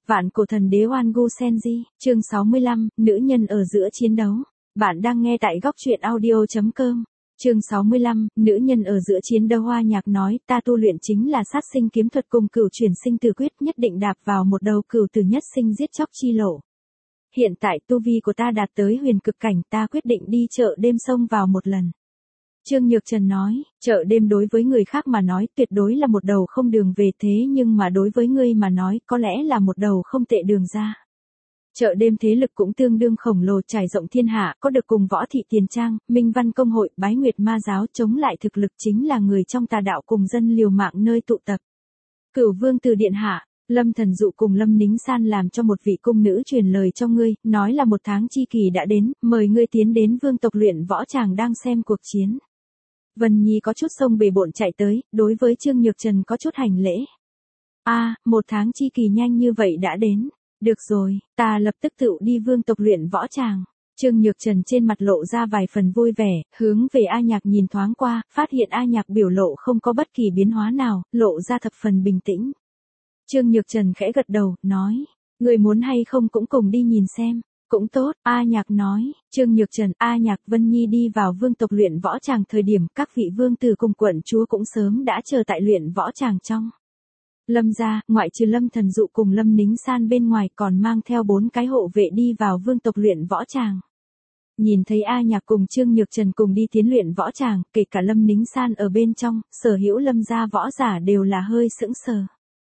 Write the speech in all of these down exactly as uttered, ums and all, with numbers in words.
Vạn cổ thần đế Oan Gu Senji, chương sáu mươi lăm, nữ nhân ở giữa chiến đấu. Bạn đang nghe tại góc truyện audio chấm com. Chương sáu mươi lăm, nữ nhân ở giữa chiến đấu. Hoa Nhạc nói, ta tu luyện chính là sát sinh kiếm thuật cùng cửu chuyển sinh tử quyết, nhất định đạp vào một đầu cửu tử nhất sinh giết chóc chi lộ. Hiện tại tu vi của ta đạt tới huyền cực cảnh, ta quyết định đi chợ đêm xông vào một lần. Trương Nhược Trần nói, chợ đêm đối với người khác mà nói tuyệt đối là một đầu không đường về, thế nhưng mà đối với ngươi mà nói có lẽ là một đầu không tệ đường ra. Chợ đêm thế lực cũng tương đương khổng lồ, trải rộng thiên hạ, có được cùng Võ Thị Tiền Trang, Minh Văn Công Hội, Bái Nguyệt Ma Giáo chống lại thực lực chính là người trong tà đạo cùng dân liều mạng nơi tụ tập. Cửu Vương Từ Điện Hạ, Lâm Thần Dụ cùng Lâm Nính San làm cho một vị cung nữ truyền lời cho ngươi, nói là một tháng chi kỳ đã đến, mời ngươi tiến đến vương tộc luyện võ tràng đang xem cuộc chiến. Vân Nhi có chút xông bề bộn chạy tới, đối với Trương Nhược Trần có chút hành lễ. A, à, một tháng chi kỳ nhanh như vậy đã đến. Được rồi, ta lập tức tự đi vương tộc luyện võ tràng. Trương Nhược Trần trên mặt lộ ra vài phần vui vẻ, hướng về A Nhạc nhìn thoáng qua, phát hiện A Nhạc biểu lộ không có bất kỳ biến hóa nào, lộ ra thập phần bình tĩnh. Trương Nhược Trần khẽ gật đầu, nói, người muốn hay không cũng cùng đi nhìn xem. Cũng tốt, A Nhạc nói. Trương Nhược Trần, A Nhạc, Vân Nhi đi vào vương tộc luyện võ tràng, thời điểm các vị vương tử cùng quận chúa cũng sớm đã chờ tại luyện võ tràng trong. Lâm gia, ngoại trừ Lâm Thần Dụ cùng Lâm Nính San bên ngoài, còn mang theo bốn cái hộ vệ đi vào vương tộc luyện võ tràng. Nhìn thấy A Nhạc cùng Trương Nhược Trần cùng đi tiến luyện võ tràng, kể cả Lâm Nính San ở bên trong, sở hữu Lâm gia võ giả đều là hơi sững sờ.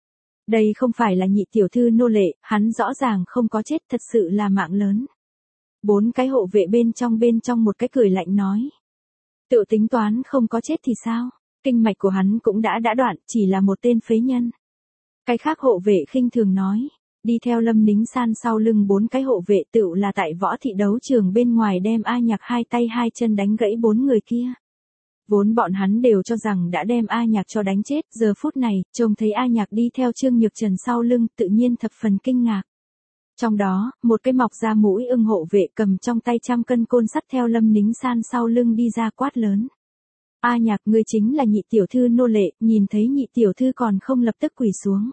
Đây không phải là nhị tiểu thư nô lệ, hắn rõ ràng không có chết, thật sự là mạng lớn. Bốn cái hộ vệ bên trong bên trong một cái cười lạnh nói. Tự tính toán không có chết thì sao? Kinh mạch của hắn cũng đã đã đoạn, chỉ là một tên phế nhân. Cái khác hộ vệ khinh thường nói. Đi theo Lâm Nính San sau lưng bốn cái hộ vệ tự là tại võ thị đấu trường bên ngoài đem A Nhạc hai tay hai chân đánh gãy bốn người kia. Vốn bọn hắn đều cho rằng đã đem A Nhạc cho đánh chết, giờ phút này, trông thấy A Nhạc đi theo Trương Nhược Trần sau lưng, tự nhiên thập phần kinh ngạc. Trong đó, một cái mọc ra mũi ưng hộ vệ cầm trong tay trăm cân côn sắt theo Lâm Nính San sau lưng đi ra quát lớn. A Nhạc, ngươi chính là nhị tiểu thư nô lệ, nhìn thấy nhị tiểu thư còn không lập tức quỳ xuống.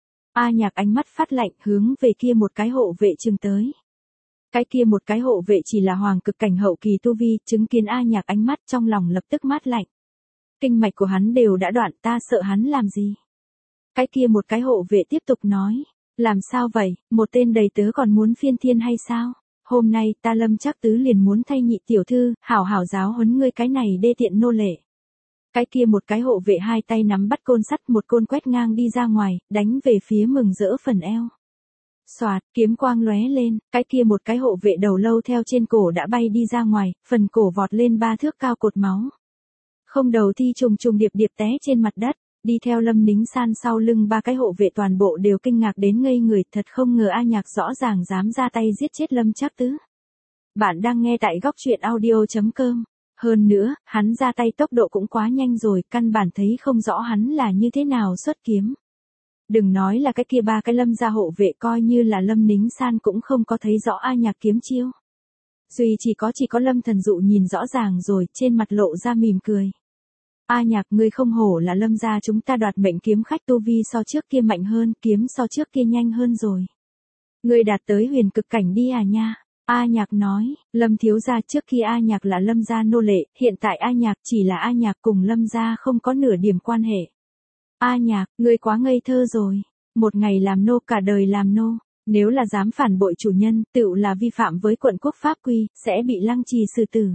A Nhạc ánh mắt phát lạnh, hướng về kia một cái hộ vệ chừng tới. Cái kia một cái hộ vệ chỉ là hoàng cực cảnh hậu kỳ tu vi, chứng kiến A Nhạc ánh mắt trong lòng lập tức mát lạnh. Kinh mạch của hắn đều đã đoạn, ta sợ hắn làm gì? Cái kia một cái hộ vệ tiếp tục nói, làm sao vậy, một tên đầy tớ còn muốn phiên thiên hay sao? Hôm nay ta Lâm Trác Tứ liền muốn thay nhị tiểu thư, hảo hảo giáo huấn ngươi cái này đê tiện nô lệ. Cái kia một cái hộ vệ hai tay nắm bắt côn sắt, một côn quét ngang đi ra ngoài, đánh về phía Mừng Rỡ phần eo. Xoạt, kiếm quang lóe lên, cái kia một cái hộ vệ đầu lâu theo trên cổ đã bay đi ra ngoài, phần cổ vọt lên ba thước cao cột máu. Không đầu thi trùng trùng điệp điệp té trên mặt đất, đi theo Lâm Nính San sau lưng ba cái hộ vệ toàn bộ đều kinh ngạc đến ngây người, thật không ngờ A Nhạc rõ ràng dám ra tay giết chết Lâm Trác Tứ. Bạn đang nghe tại góc truyện audio chấm com. Hơn nữa, hắn ra tay tốc độ cũng quá nhanh rồi, căn bản thấy không rõ hắn là như thế nào xuất kiếm. Đừng nói là cái kia ba cái Lâm gia hộ vệ, coi như là Lâm Nính San cũng không có thấy rõ A Nhạc kiếm chiêu. Duy chỉ có chỉ có Lâm Thần Dụ nhìn rõ ràng rồi, trên mặt lộ ra mỉm cười. A Nhạc, ngươi không hổ là Lâm gia chúng ta đoạt mệnh kiếm khách, tu vi so trước kia mạnh hơn, kiếm so trước kia nhanh hơn rồi. Ngươi đạt tới huyền cực cảnh đi à nha. A Nhạc nói, Lâm thiếu gia, trước kia A Nhạc là Lâm gia nô lệ, hiện tại A Nhạc chỉ là A Nhạc cùng Lâm gia không có nửa điểm quan hệ. A Nhạc, ngươi quá ngây thơ rồi. Một ngày làm nô, cả đời làm nô. Nếu là dám phản bội chủ nhân, tựu là vi phạm với quận quốc pháp quy, sẽ bị lăng trì xử tử.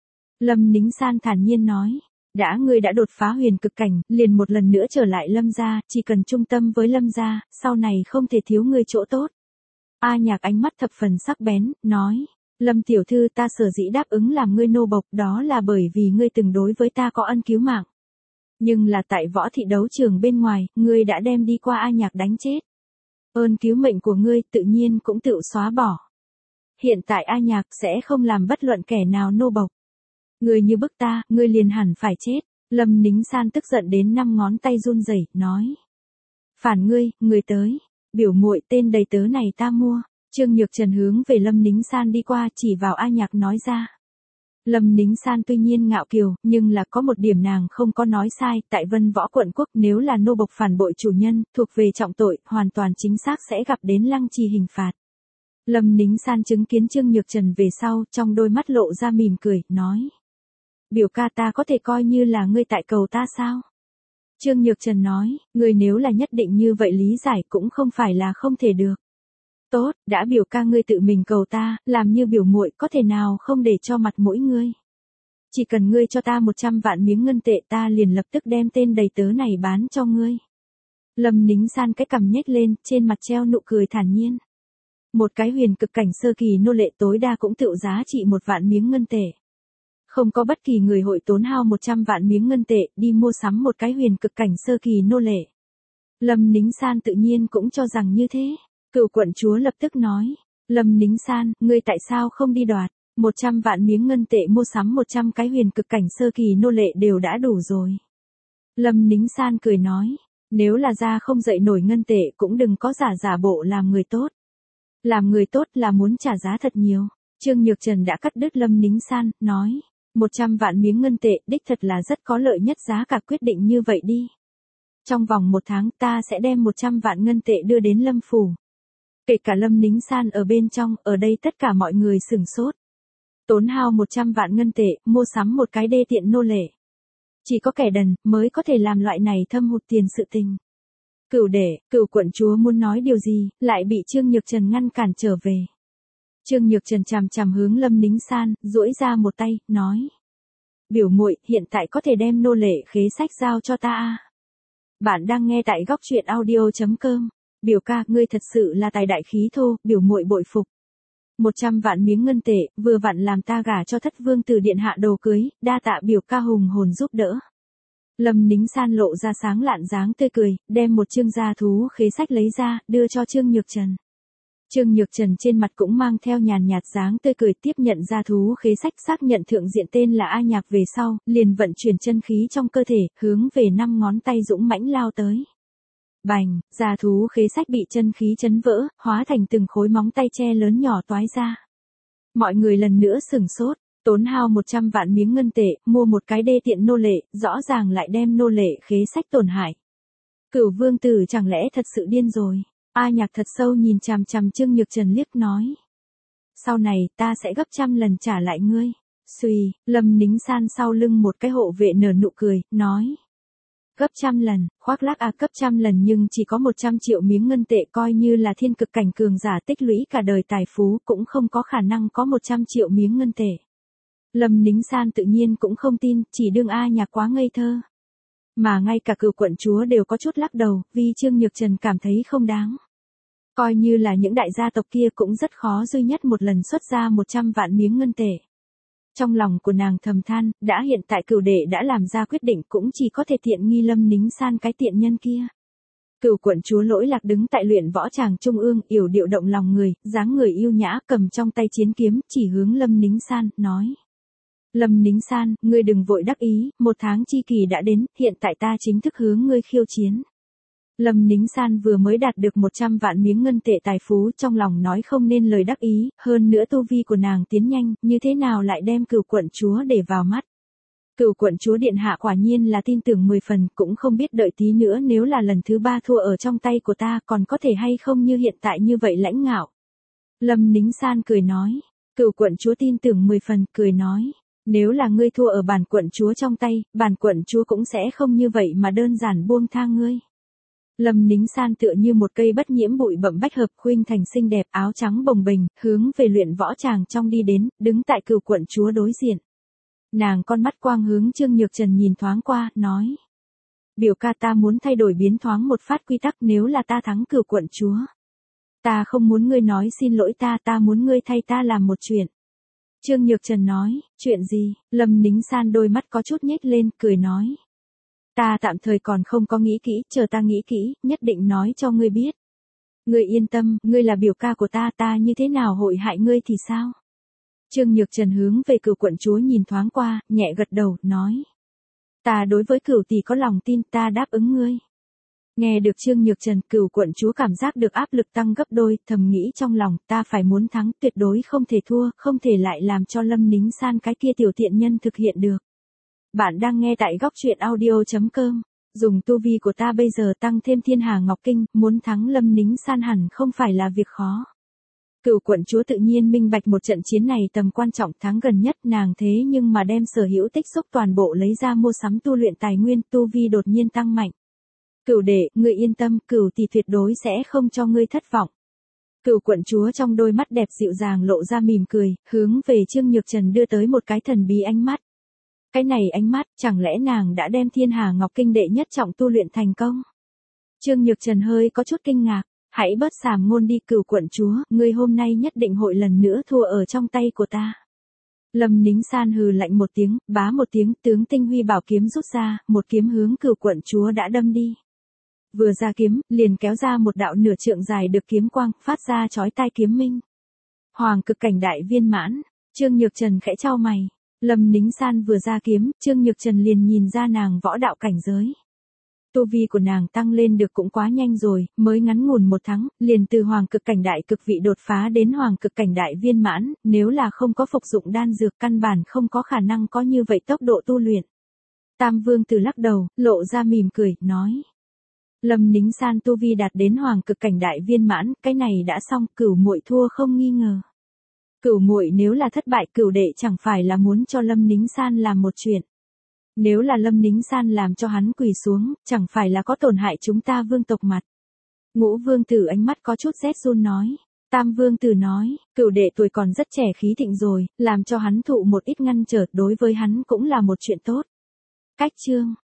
Lâm Nính San thản nhiên nói. Đã ngươi đã đột phá huyền cực cảnh, liền một lần nữa trở lại Lâm gia, chỉ cần trung tâm với Lâm gia, sau này không thể thiếu ngươi chỗ tốt. A Nhạc ánh mắt thập phần sắc bén, nói. Lâm tiểu thư, ta sở dĩ đáp ứng làm ngươi nô bộc, đó là bởi vì ngươi từng đối với ta có ân cứu mạng. Nhưng là tại võ thị đấu trường bên ngoài, ngươi đã đem đi qua A Nhạc đánh chết. Ơn cứu mệnh của ngươi tự nhiên cũng tự xóa bỏ. Hiện tại A Nhạc sẽ không làm bất luận kẻ nào nô bộc. Ngươi như bức ta, ngươi liền hẳn phải chết. Lâm Nính San tức giận đến năm ngón tay run rẩy, nói. Phản ngươi, ngươi tới. Biểu muội, tên đầy tớ này ta mua. Trương Nhược Trần hướng về Lâm Nính San đi qua, chỉ vào A Nhạc nói ra. Lâm Nính San tuy nhiên ngạo kiều, nhưng là có một điểm nàng không có nói sai, tại Vân Võ quận quốc nếu là nô bộc phản bội chủ nhân, thuộc về trọng tội, hoàn toàn chính xác sẽ gặp đến lăng trì hình phạt. Lâm Nính San chứng kiến Trương Nhược Trần về sau, trong đôi mắt lộ ra mỉm cười, nói. Biểu ca ta có thể coi như là ngươi tại cầu ta sao? Trương Nhược Trần nói, ngươi nếu là nhất định như vậy lý giải cũng không phải là không thể được. Tốt, đã biểu ca ngươi tự mình cầu ta, làm như biểu muội có thể nào không để cho mặt mũi ngươi. Chỉ cần ngươi cho ta một trăm vạn miếng ngân tệ ta liền lập tức đem tên đầy tớ này bán cho ngươi. Lâm Nính San cái cằm nhếch lên, trên mặt treo nụ cười thản nhiên. Một cái huyền cực cảnh sơ kỳ nô lệ tối đa cũng tựu giá trị một vạn miếng ngân tệ. Không có bất kỳ người hội tốn hao một trăm vạn miếng ngân tệ đi mua sắm một cái huyền cực cảnh sơ kỳ nô lệ. Lâm Nính San tự nhiên cũng cho rằng như thế. Cửu quận chúa lập tức nói, Lâm Nính San, ngươi tại sao không đi đoạt, một trăm vạn miếng ngân tệ mua sắm một trăm cái huyền cực cảnh sơ kỳ nô lệ đều đã đủ rồi. Lâm Nính San cười nói, nếu là ra không dậy nổi ngân tệ cũng đừng có giả giả bộ làm người tốt. Làm người tốt là muốn trả giá thật nhiều. Trương Nhược Trần đã cắt đứt Lâm Nính San, nói, một trăm vạn miếng ngân tệ đích thật là rất có lợi nhất giá cả quyết định như vậy đi. Trong vòng một tháng ta sẽ đem một trăm vạn ngân tệ đưa đến Lâm Phủ. Kể cả Lâm Nính San ở bên trong, ở đây tất cả mọi người sửng sốt. Tốn hao một trăm vạn ngân tệ, mua sắm một cái đê tiện nô lệ. Chỉ có kẻ đần, mới có thể làm loại này thâm hụt tiền sự tình. Cửu đệ, cửu quận chúa muốn nói điều gì, lại bị Trương Nhược Trần ngăn cản trở về. Trương Nhược Trần chằm chằm hướng Lâm Nính San, duỗi ra một tay, nói. Biểu muội hiện tại có thể đem nô lệ khế sách giao cho ta à? Bạn đang nghe tại góc truyện audio chấm com. Biểu ca, ngươi thật sự là tài đại khí thô, biểu muội bội phục. Một trăm vạn miếng ngân tệ, vừa vặn làm ta gả cho thất vương tử điện hạ đồ cưới, đa tạ biểu ca hùng hồn giúp đỡ. Lâm Nính San lộ ra sáng lạn dáng tươi cười, đem một chương gia thú khế sách lấy ra, đưa cho Trương Nhược Trần. Trương Nhược Trần trên mặt cũng mang theo nhàn nhạt dáng tươi cười tiếp nhận gia thú khế sách xác nhận thượng diện tên là A Nhạc về sau, liền vận chuyển chân khí trong cơ thể, hướng về năm ngón tay dũng mãnh lao tới. Bành, gia thú khế sách bị chân khí chấn vỡ, hóa thành từng khối móng tay tre lớn nhỏ toái ra. Mọi người lần nữa sửng sốt, tốn hao một trăm vạn miếng ngân tệ, mua một cái đê tiện nô lệ, rõ ràng lại đem nô lệ khế sách tổn hại. Cửu vương tử chẳng lẽ thật sự điên rồi. A Nhạc thật sâu nhìn chằm chằm Trương Nhược Trần liếc nói. Sau này ta sẽ gấp trăm lần trả lại ngươi. Xuy, Lâm Nính San sau lưng một cái hộ vệ nở nụ cười, nói. Gấp trăm lần, khoác lác à, cấp trăm lần nhưng chỉ có một trăm triệu miếng ngân tệ coi như là thiên cực cảnh cường giả tích lũy cả đời tài phú cũng không có khả năng có một trăm triệu miếng ngân tệ. Lâm Nính San tự nhiên cũng không tin, chỉ đương A Nhạc quá ngây thơ. Mà ngay cả cửu quận chúa đều có chút lắc đầu, vì Trương Nhược Trần cảm thấy không đáng. Coi như là những đại gia tộc kia cũng rất khó duy nhất một lần xuất ra một trăm vạn miếng ngân tệ. Trong lòng của nàng thầm than, đã hiện tại cửu đệ đã làm ra quyết định cũng chỉ có thể tiện nghi Lâm Nính San cái tiện nhân kia. Cửu quận chúa Lỗi Lạc đứng tại luyện võ tràng trung ương, yểu điệu động lòng người, dáng người yêu nhã cầm trong tay chiến kiếm, chỉ hướng Lâm Nính San, nói. Lâm Nính San, ngươi đừng vội đắc ý, một tháng chi kỳ đã đến, hiện tại ta chính thức hướng ngươi khiêu chiến. Lâm Nính San vừa mới đạt được một trăm vạn miếng ngân tệ tài phú, trong lòng nói không nên lời đắc ý, hơn nữa tu vi của nàng tiến nhanh, như thế nào lại đem cửu quận chúa để vào mắt. Cửu quận chúa điện hạ quả nhiên là tin tưởng mười phần, cũng không biết đợi tí nữa nếu là lần thứ ba thua ở trong tay của ta còn có thể hay không như hiện tại như vậy lãnh ngạo. Lâm Nính San cười nói, cửu quận chúa tin tưởng mười phần, cười nói. Nếu là ngươi thua ở bản quận chúa trong tay, bản quận chúa cũng sẽ không như vậy mà đơn giản buông tha ngươi. Lâm Nính San tựa như một cây bất nhiễm bụi bặm bách hợp khuynh thành xinh đẹp, áo trắng bồng bềnh, hướng về luyện võ tràng trong đi đến, đứng tại cửu quận chúa đối diện. Nàng con mắt quang hướng Trương Nhược Trần nhìn thoáng qua, nói. Biểu ca, ta muốn thay đổi biến thoáng một phát quy tắc, nếu là ta thắng cửu quận chúa. Ta không muốn ngươi nói xin lỗi ta, ta muốn ngươi thay ta làm một chuyện. Trương Nhược Trần nói, chuyện gì? Lâm Nính San đôi mắt có chút nhếch lên, cười nói. Ta tạm thời còn không có nghĩ kỹ, chờ ta nghĩ kỹ, nhất định nói cho ngươi biết. Ngươi yên tâm, ngươi là biểu ca của ta, ta như thế nào hội hại ngươi thì sao? Trương Nhược Trần hướng về cửu quận chúa nhìn thoáng qua, nhẹ gật đầu, nói. Ta đối với cửu tỷ có lòng tin, ta đáp ứng ngươi. Nghe được Trương Nhược Trần, Cửu quận chúa cảm giác được áp lực tăng gấp đôi, thầm nghĩ trong lòng, ta phải muốn thắng, tuyệt đối không thể thua, không thể lại làm cho Lâm Nính San cái kia tiểu tiện nhân thực hiện được. Bạn đang nghe tại góc truyện audio.com. Dùng tu vi của ta bây giờ tăng thêm Thiên Hà Ngọc Kinh, muốn thắng Lâm Nính San hẳn không phải là việc khó. Cửu quận chúa tự nhiên minh bạch một trận chiến này tầm quan trọng, thắng gần nhất nàng thế nhưng mà đem sở hữu tích xúc toàn bộ lấy ra mua sắm tu luyện tài nguyên, tu vi đột nhiên tăng mạnh. Cửu đệ, ngươi yên tâm, Cửu tỷ tuyệt đối sẽ không cho ngươi thất vọng. Cửu quận chúa trong đôi mắt đẹp dịu dàng lộ ra mỉm cười, hướng về Trương Nhược Trần đưa tới một cái thần bí ánh mắt. Cái này ánh mắt, chẳng lẽ nàng đã đem Thiên Hà Ngọc Kinh đệ nhất trọng tu luyện thành công? Trương Nhược Trần hơi có chút kinh ngạc, hãy bớt sàm ngôn đi Cửu quận chúa, ngươi hôm nay nhất định hội lần nữa thua ở trong tay của ta. Lâm Nính San hừ lạnh một tiếng, bá một tiếng, tướng tinh huy bảo kiếm rút ra, một kiếm hướng Cửu quận chúa đã đâm đi. Vừa ra kiếm, liền kéo ra một đạo nửa trượng dài được kiếm quang, phát ra chói tai kiếm minh. Hoàng cực cảnh đại viên mãn, Trương Nhược Trần khẽ chau mày. Lâm Nính San vừa ra kiếm, Trương Nhược Trần liền nhìn ra nàng võ đạo cảnh giới. Tu vi của nàng tăng lên được cũng quá nhanh rồi, mới ngắn ngủn một tháng, liền từ hoàng cực cảnh đại cực vị đột phá đến hoàng cực cảnh đại viên mãn, nếu là không có phục dụng đan dược căn bản không có khả năng có như vậy tốc độ tu luyện. Tam Vương Tử lắc đầu, lộ ra mỉm cười, nói. Lâm Nính San tu vi đạt đến hoàng cực cảnh đại viên mãn, cái này đã xong, Cửu muội thua không nghi ngờ. Cửu muội nếu là thất bại, Cửu đệ chẳng phải là muốn cho Lâm Nính San làm một chuyện. Nếu là Lâm Nính San làm cho hắn quỳ xuống, chẳng phải là có tổn hại chúng ta vương tộc mặt. Ngũ Vương Tử ánh mắt có chút rét run nói. Tam Vương Tử nói, Cửu đệ tuổi còn rất trẻ khí thịnh rồi, làm cho hắn thụ một ít ngăn trở, đối với hắn cũng là một chuyện tốt. Cách chương